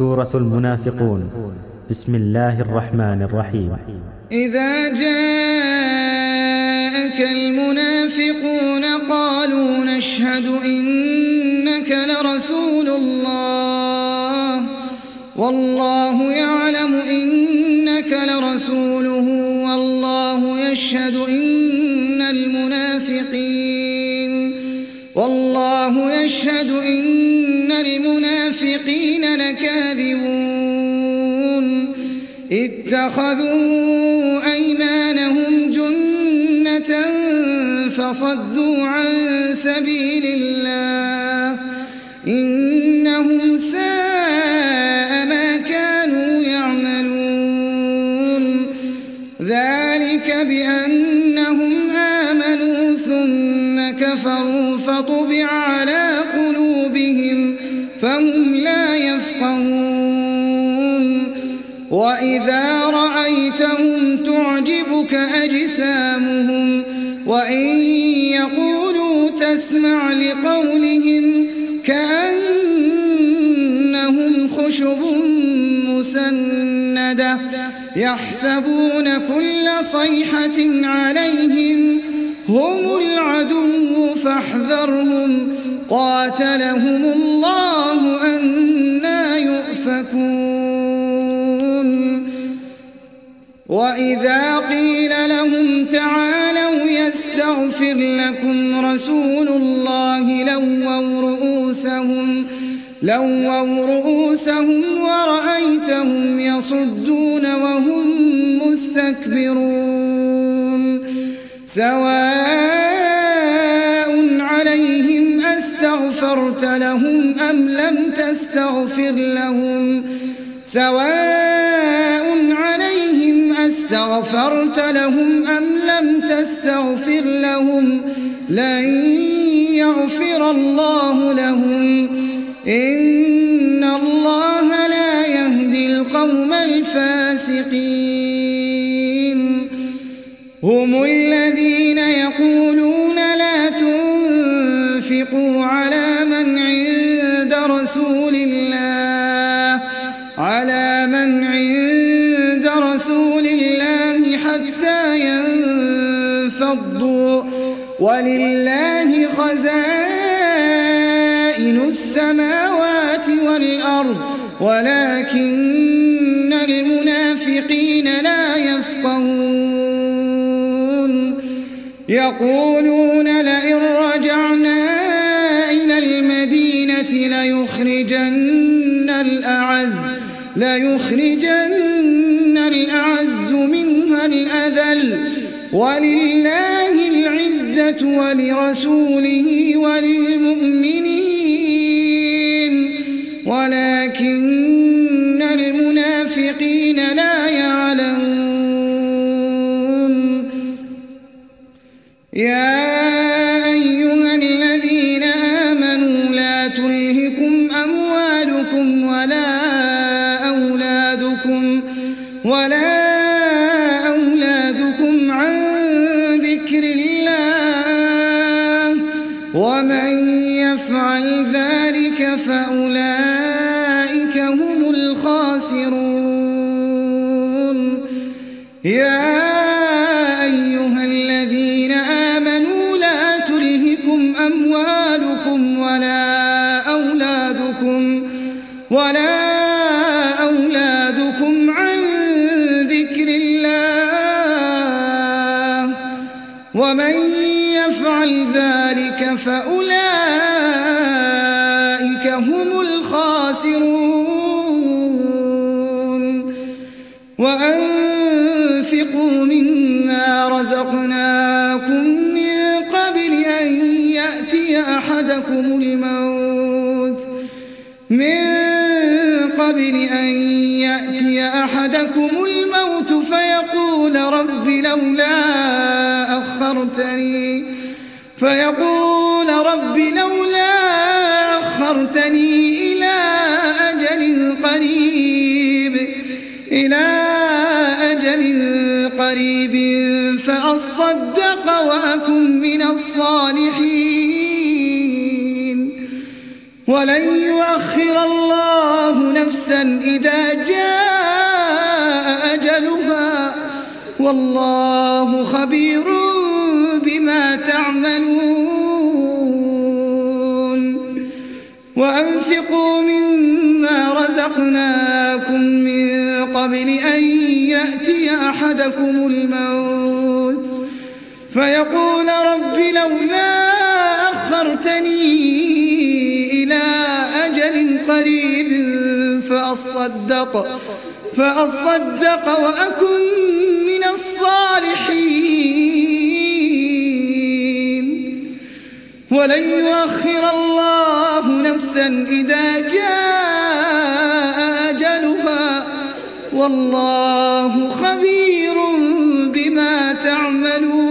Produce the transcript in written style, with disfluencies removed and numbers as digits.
سورة المنافقون. بسم الله الرحمن الرحيم. إذا جاءك المنافقون قالوا نشهد إنك لرسول الله والله يعلم إنك لرسوله والله يشهد إن المنافقين لكاذبون اتخذوا أيمانهم جنة فصدوا عن سبيل الله إنهم ساء ما كانوا يعملون ذلك بأنهم آمنوا ثم كفروا فطبع على قلوبهم فهم لا يفقهون وإذا رأيتهم تعجبك أجسامهم وإن يقولوا تسمع لقولهم كأنهم خشب مسندة يحسبون كل صيحة عليهم هم العدو فاحذرهم قاتلهم الله أنى يؤفكون وإذا قيل لهم تعالوا يستغفر لكم رسول الله لووا رؤوسهم ورأيتهم يصدون وهم مستكبرون سواء عليهم أستغفرت لهم أم لم تستغفر لهم لن يغفر الله لهم إن الله لا يهدي القوم الفاسقين هم الذين يقولون لا تنفقوا على من عند رسول الله حتى ينفضوا ولله خزائن السماوات والأرض ولكن المنافقين لا يفقهون يقولون لئن رجعنا إلى المدينة ليخرجن الأعز منها الأذل ولله العزة ولرسوله وللمؤمنين ولكن المنافقين لا يعلمون يا أيها الذين آمنوا لا تلهكم أموالكم ولا أولادكم عن ذكر الله ومن يفعل ذلك فأولئك هم الخاسرون يا أيها الذين آمنوا لا تلهكم أموالكم ولا أولادكم عن ذكر الله ومن يفعل ذلك فأولئك هم الخاسرون وأنفقوا مما رزقناكم من قبل أن يأتي أحدكم الموت فيقول رب لولا أخرتني إلى أجل قريب فأصدق وأكن من الصالحين ولن يؤخر الله نفسا إذا جاء أجلها والله خبير بما تعملون وأنفقوا مما رزقناكم من قبل أن يأتي أحدكم الموت فيقول رب لولا أخرتني إلى أجل قريب فأصدق وأكن من الصالحين ولن يؤخر الله نفسا إذا جاء أجلها والله خبير بما تعملون